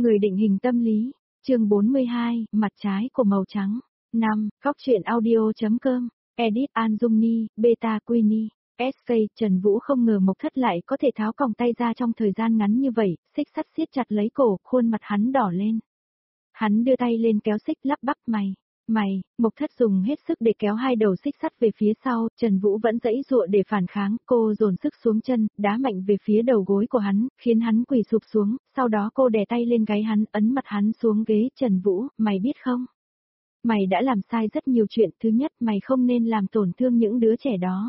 Người định hình tâm lý, chương 42, mặt trái của màu trắng. 5. Góc truyện audio.com, edit An Dung Ni, Beta Queenie. SK Trần Vũ không ngờ Mộc Thất lại có thể tháo còng tay ra trong thời gian ngắn như vậy, xích sắt siết chặt lấy cổ, khuôn mặt hắn đỏ lên. Hắn đưa tay lên kéo xích lắp bắp mày, Mộc Thất dùng hết sức để kéo hai đầu xích sắt về phía sau, Trần Vũ vẫn giãy giụa để phản kháng, cô dồn sức xuống chân, đá mạnh về phía đầu gối của hắn, khiến hắn quỳ sụp xuống, sau đó cô đè tay lên gáy hắn, ấn mặt hắn xuống ghế. Trần Vũ, mày biết không? Mày đã làm sai rất nhiều chuyện, thứ nhất mày không nên làm tổn thương những đứa trẻ đó.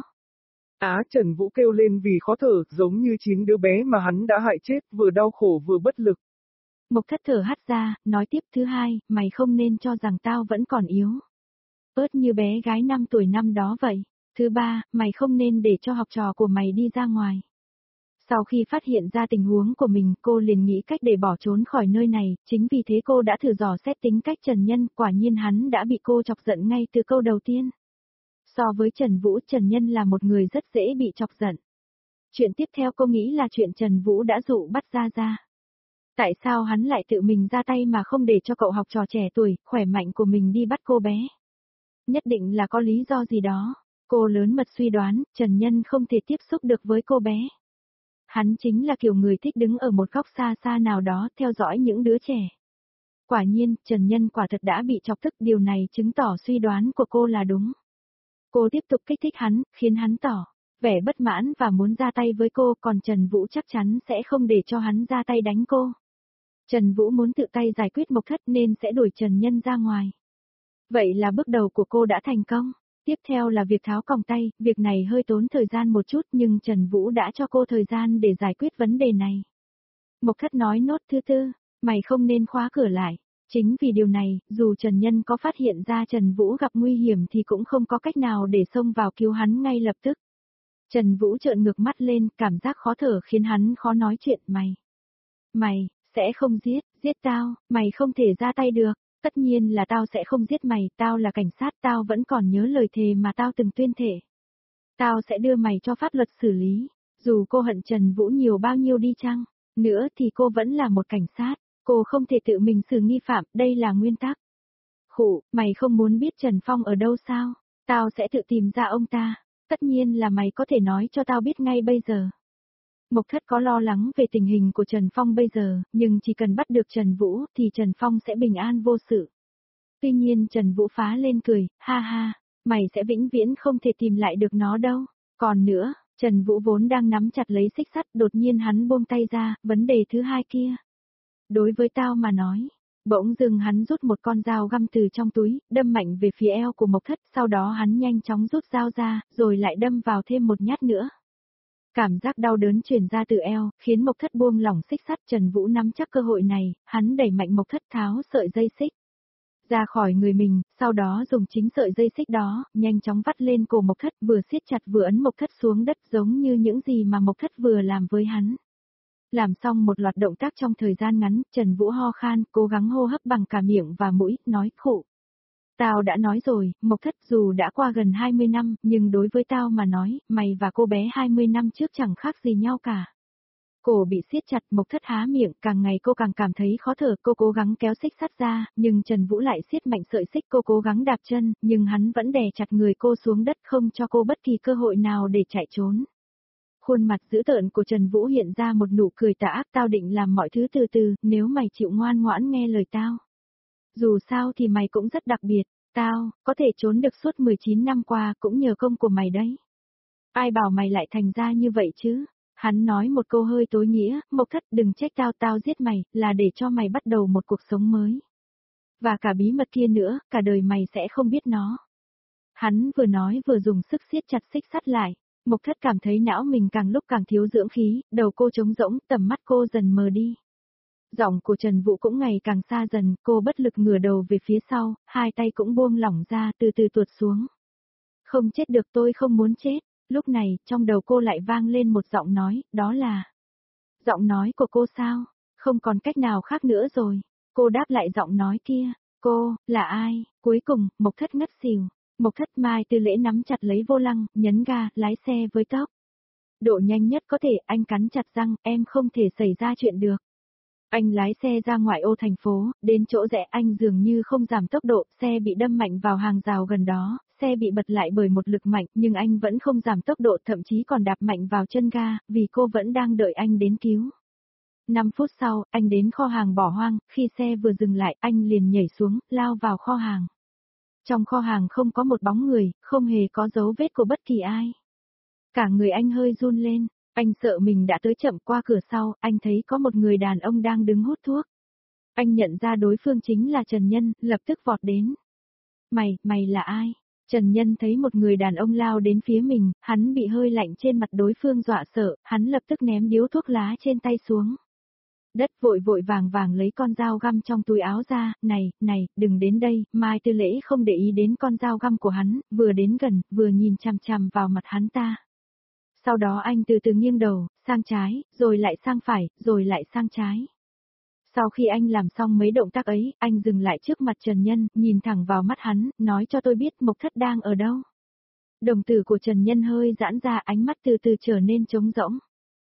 Trần Vũ kêu lên vì khó thở, giống như 9 đứa bé mà hắn đã hại chết, vừa đau khổ vừa bất lực. Mộc Thất thở hắt ra, nói tiếp, thứ hai, mày không nên cho rằng tao vẫn còn yếu ớt như bé gái 5 tuổi năm đó vậy. Thứ ba, mày không nên để cho học trò của mày đi ra ngoài. Sau khi phát hiện ra tình huống của mình, cô liền nghĩ cách để bỏ trốn khỏi nơi này, chính vì thế cô đã thử dò xét tính cách Trần Nhân, quả nhiên hắn đã bị cô chọc giận ngay từ câu đầu tiên. So với Trần Vũ, Trần Nhân là một người rất dễ bị chọc giận. Chuyện tiếp theo cô nghĩ là chuyện Trần Vũ đã dụ bắt ra. Tại sao hắn lại tự mình ra tay mà không để cho cậu học trò trẻ tuổi, khỏe mạnh của mình đi bắt cô bé? Nhất định là có lý do gì đó. Cô lớn mật suy đoán, Trần Nhân không thể tiếp xúc được với cô bé. Hắn chính là kiểu người thích đứng ở một góc xa xa nào đó theo dõi những đứa trẻ. Quả nhiên, Trần Nhân quả thật đã bị chọc tức, điều này chứng tỏ suy đoán của cô là đúng. Cô tiếp tục kích thích hắn, khiến hắn tỏ vẻ bất mãn và muốn ra tay với cô, còn Trần Vũ chắc chắn sẽ không để cho hắn ra tay đánh cô. Trần Vũ muốn tự tay giải quyết Mộc Thất nên sẽ đuổi Trần Nhân ra ngoài. Vậy là bước đầu của cô đã thành công. Tiếp theo là việc tháo còng tay, việc này hơi tốn thời gian một chút nhưng Trần Vũ đã cho cô thời gian để giải quyết vấn đề này. Mộc Thất nói nốt thứ tư, mày không nên khóa cửa lại. Chính vì điều này, dù Trần Nhân có phát hiện ra Trần Vũ gặp nguy hiểm thì cũng không có cách nào để xông vào cứu hắn ngay lập tức. Trần Vũ trợn ngược mắt lên, cảm giác khó thở khiến hắn khó nói chuyện. Mày, sẽ không giết tao, mày không thể ra tay được. Tất nhiên là tao sẽ không giết mày, tao là cảnh sát, tao vẫn còn nhớ lời thề mà tao từng tuyên thệ. Tao sẽ đưa mày cho pháp luật xử lý, dù cô hận Trần Vũ nhiều bao nhiêu đi chăng nữa thì cô vẫn là một cảnh sát, cô không thể tự mình xử nghi phạm, đây là nguyên tắc. Khụ, mày không muốn biết Trần Phong ở đâu sao? Tao sẽ tự tìm ra ông ta, tất nhiên là mày có thể nói cho tao biết ngay bây giờ. Mộc Thất có lo lắng về tình hình của Trần Phong bây giờ, nhưng chỉ cần bắt được Trần Vũ thì Trần Phong sẽ bình an vô sự. Tuy nhiên Trần Vũ phá lên cười, ha ha, mày sẽ vĩnh viễn không thể tìm lại được nó đâu. Còn nữa, Trần Vũ vốn đang nắm chặt lấy xích sắt, đột nhiên hắn buông tay ra, vấn đề thứ hai kia. Đối với tao mà nói, bỗng dưng hắn rút một con dao găm từ trong túi, đâm mạnh về phía eo của Mộc Thất, sau đó hắn nhanh chóng rút dao ra, rồi lại đâm vào thêm một nhát nữa. Cảm giác đau đớn truyền ra từ eo, khiến Mộc Thất buông lỏng xích sắt. Trần Vũ nắm chắc cơ hội này, hắn đẩy mạnh Mộc Thất tháo sợi dây xích ra khỏi người mình, sau đó dùng chính sợi dây xích đó, nhanh chóng vắt lên cổ Mộc Thất, vừa siết chặt vừa ấn Mộc Thất xuống đất giống như những gì mà Mộc Thất vừa làm với hắn. Làm xong một loạt động tác trong thời gian ngắn, Trần Vũ ho khan, cố gắng hô hấp bằng cả miệng và mũi, nói khụ. Tao đã nói rồi, Mộc Thất, dù đã qua gần 20 năm, nhưng đối với tao mà nói, mày và cô bé 20 năm trước chẳng khác gì nhau cả. Cổ bị siết chặt, Mộc Thất há miệng, càng ngày cô càng cảm thấy khó thở, cô cố gắng kéo xích sắt ra, nhưng Trần Vũ lại siết mạnh sợi xích, cô cố gắng đạp chân, nhưng hắn vẫn đè chặt người cô xuống đất, không cho cô bất kỳ cơ hội nào để chạy trốn. Khuôn mặt dữ tợn của Trần Vũ hiện ra một nụ cười tà ác, tao định làm mọi thứ từ từ, nếu mày chịu ngoan ngoãn nghe lời tao. Dù sao thì mày cũng rất đặc biệt, tao có thể trốn được suốt 19 năm qua cũng nhờ công của mày đấy. Ai bảo mày lại thành ra như vậy chứ? Hắn nói một câu hơi tối nghĩa, Mộc Thất, đừng trách tao giết mày, là để cho mày bắt đầu một cuộc sống mới. Và cả bí mật kia nữa, cả đời mày sẽ không biết nó. Hắn vừa nói vừa dùng sức siết chặt xích sắt lại. Mộc Thất cảm thấy não mình càng lúc càng thiếu dưỡng khí, đầu cô trống rỗng, tầm mắt cô dần mờ đi. Giọng của Trần Vũ cũng ngày càng xa dần, cô bất lực ngửa đầu về phía sau, hai tay cũng buông lỏng ra, từ từ tuột xuống. Không chết được, tôi không muốn chết. Lúc này, trong đầu cô lại vang lên một giọng nói, đó là giọng nói của cô sao? Không còn cách nào khác nữa rồi. Cô đáp lại giọng nói kia. Cô, là ai? Cuối cùng, Mộc Thất ngất xỉu. Mộc Thất Mai Tư Lễ nắm chặt lấy vô lăng, nhấn ga, lái xe với tốc độ nhanh nhất có thể, anh cắn chặt răng, em không thể xảy ra chuyện được. Anh lái xe ra ngoại ô thành phố, đến chỗ rẽ anh dường như không giảm tốc độ, xe bị đâm mạnh vào hàng rào gần đó, xe bị bật lại bởi một lực mạnh nhưng anh vẫn không giảm tốc độ, thậm chí còn đạp mạnh vào chân ga, vì cô vẫn đang đợi anh đến cứu. 5 phút sau, anh đến kho hàng bỏ hoang, khi xe vừa dừng lại anh liền nhảy xuống, lao vào kho hàng. Trong kho hàng không có một bóng người, không hề có dấu vết của bất kỳ ai. Cả người anh hơi run lên, anh sợ mình đã tới chậm. Qua cửa sau, anh thấy có một người đàn ông đang đứng hút thuốc. Anh nhận ra đối phương chính là Trần Nhân, lập tức vọt đến. Mày là ai? Trần Nhân thấy một người đàn ông lao đến phía mình, hắn bị hơi lạnh trên mặt đối phương dọa sợ, hắn lập tức ném điếu thuốc lá trên tay xuống. Đất vội vàng lấy con dao găm trong túi áo ra, này, đừng đến đây. Mai Tư Lễ không để ý đến con dao găm của hắn, vừa đến gần, vừa nhìn chằm chằm vào mặt hắn ta. Sau đó anh từ từ nghiêng đầu, sang trái, rồi lại sang phải, rồi lại sang trái. Sau khi anh làm xong mấy động tác ấy, anh dừng lại trước mặt Trần Nhân, nhìn thẳng vào mắt hắn, nói cho tôi biết Mộc Thất đang ở đâu. Đồng tử của Trần Nhân hơi giãn ra, ánh mắt từ từ trở nên trống rỗng.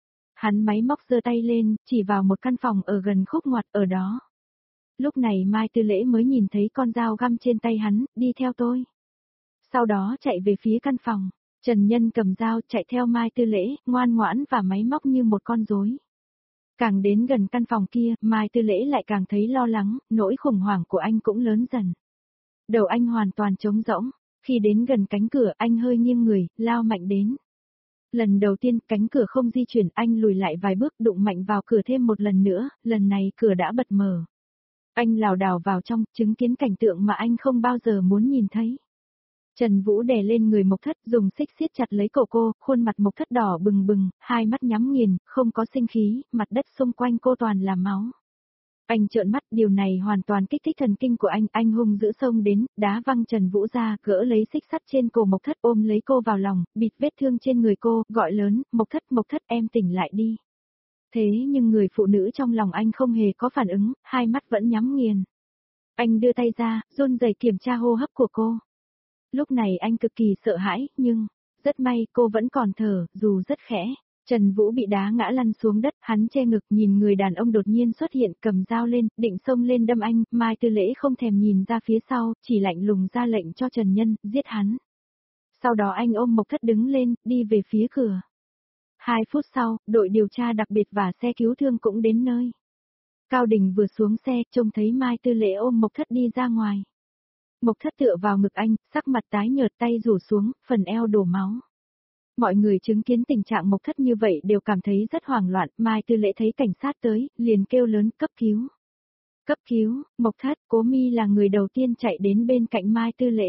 Hắn máy móc giơ tay lên, chỉ vào một căn phòng ở gần khúc ngoặt ở đó. Lúc này Mai Tư Lễ mới nhìn thấy con dao găm trên tay hắn, đi theo tôi. Sau đó chạy về phía căn phòng, Trần Nhân cầm dao chạy theo Mai Tư Lễ, ngoan ngoãn và máy móc như một con rối. Càng đến gần căn phòng kia, Mai Tư Lễ lại càng thấy lo lắng, nỗi khủng hoảng của anh cũng lớn dần. Đầu anh hoàn toàn trống rỗng, khi đến gần cánh cửa anh hơi nghiêng người, lao mạnh đến. Lần đầu tiên cánh cửa không di chuyển, anh lùi lại vài bước, đụng mạnh vào cửa thêm một lần nữa, lần này cửa đã bật mở. Anh lảo đảo vào trong, chứng kiến cảnh tượng mà anh không bao giờ muốn nhìn thấy. Trần Vũ đè lên người Mộc Thất, dùng xích siết chặt lấy cổ cô, khuôn mặt Mộc Thất đỏ bừng bừng, hai mắt nhắm nghiền, không có sinh khí, mặt đất xung quanh cô toàn là máu. Anh trợn mắt, điều này hoàn toàn kích thích thần kinh của anh hung dữ xông đến, đá văng Trần Vũ ra, gỡ lấy xích sắt trên cổ Mộc Thất, ôm lấy cô vào lòng, bịt vết thương trên người cô, gọi lớn, Mộc Thất em tỉnh lại đi. Thế nhưng người phụ nữ trong lòng anh không hề có phản ứng, hai mắt vẫn nhắm nghiền. Anh đưa tay ra, run rẩy kiểm tra hô hấp của cô. Lúc này anh cực kỳ sợ hãi, nhưng, rất may cô vẫn còn thở, dù rất khẽ. Trần Vũ bị đá ngã lăn xuống đất, hắn che ngực nhìn người đàn ông đột nhiên xuất hiện, cầm dao lên, định xông lên đâm anh. Mai Tư Lễ không thèm nhìn ra phía sau, chỉ lạnh lùng ra lệnh cho Trần Nhân, giết hắn. Sau đó anh ôm Mộc Thất đứng lên, đi về phía cửa. 2 phút sau, đội điều tra đặc biệt và xe cứu thương cũng đến nơi. Cao Đình vừa xuống xe, trông thấy Mai Tư Lễ ôm Mộc Thất đi ra ngoài. Mộc Thất tựa vào ngực anh, sắc mặt tái nhợt, tay rủ xuống, phần eo đổ máu. Mọi người chứng kiến tình trạng Mộc Thất như vậy đều cảm thấy rất hoảng loạn. Mai Tư Lễ thấy cảnh sát tới, liền kêu lớn, cấp cứu. Cấp cứu, Mộc Thất. Cố Mi là người đầu tiên chạy đến bên cạnh Mai Tư Lễ.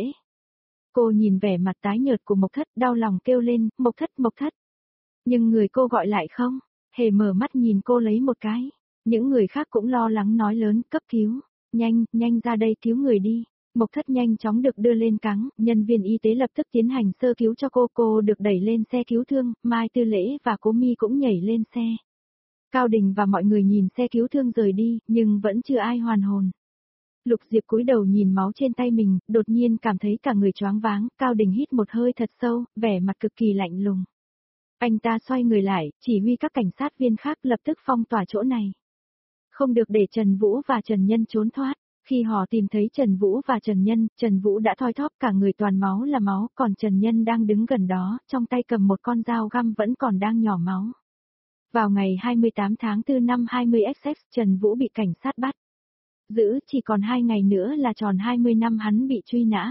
Cô nhìn vẻ mặt tái nhợt của Mộc Thất, đau lòng kêu lên, Mộc Thất. Nhưng người cô gọi lại không hề mở mắt nhìn cô lấy một cái. Những người khác cũng lo lắng nói lớn, cấp cứu, nhanh ra đây cứu người đi. Mộc Thất nhanh chóng được đưa lên cáng, nhân viên y tế lập tức tiến hành sơ cứu cho cô được đẩy lên xe cứu thương, Mai Tư Lễ và Cố Mi cũng nhảy lên xe. Cao Đình và mọi người nhìn xe cứu thương rời đi, nhưng vẫn chưa ai hoàn hồn. Lục Diệp cúi đầu nhìn máu trên tay mình, đột nhiên cảm thấy cả người choáng váng, Cao Đình hít một hơi thật sâu, vẻ mặt cực kỳ lạnh lùng. Anh ta xoay người lại, chỉ huy các cảnh sát viên khác lập tức phong tỏa chỗ này. Không được để Trần Vũ và Trần Nhân trốn thoát. Khi họ tìm thấy Trần Vũ và Trần Vũ đã thoi thóp cả người toàn máu là máu, còn Trần Nhân đang đứng gần đó, trong tay cầm một con dao găm vẫn còn đang nhỏ máu. Vào ngày 28 tháng 4 năm 20XX, Trần Vũ bị cảnh sát bắt. Giữ chỉ còn 2 ngày nữa là tròn 20 năm hắn bị truy nã.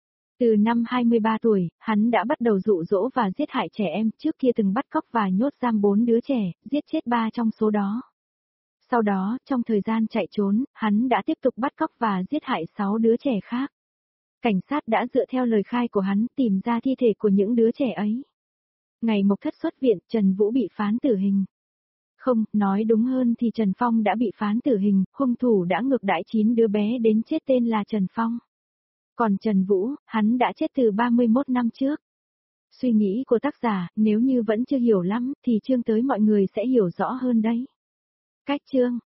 Từ năm 23 tuổi, hắn đã bắt đầu dụ dỗ và giết hại trẻ em, trước kia từng bắt cóc và nhốt giam 4 đứa trẻ, giết chết 3 trong số đó. Sau đó, trong thời gian chạy trốn, hắn đã tiếp tục bắt cóc và giết hại 6 đứa trẻ khác. Cảnh sát đã dựa theo lời khai của hắn tìm ra thi thể của những đứa trẻ ấy. Ngày Mộc Thất xuất viện, Trần Vũ bị phán tử hình. Không, nói đúng hơn thì Trần Phong đã bị phán tử hình, hung thủ đã ngược đãi 9 đứa bé đến chết tên là Trần Phong. Còn Trần Vũ, hắn đã chết từ 31 năm trước. Suy nghĩ của tác giả, nếu như vẫn chưa hiểu lắm, thì chương tới mọi người sẽ hiểu rõ hơn đấy. Cách chương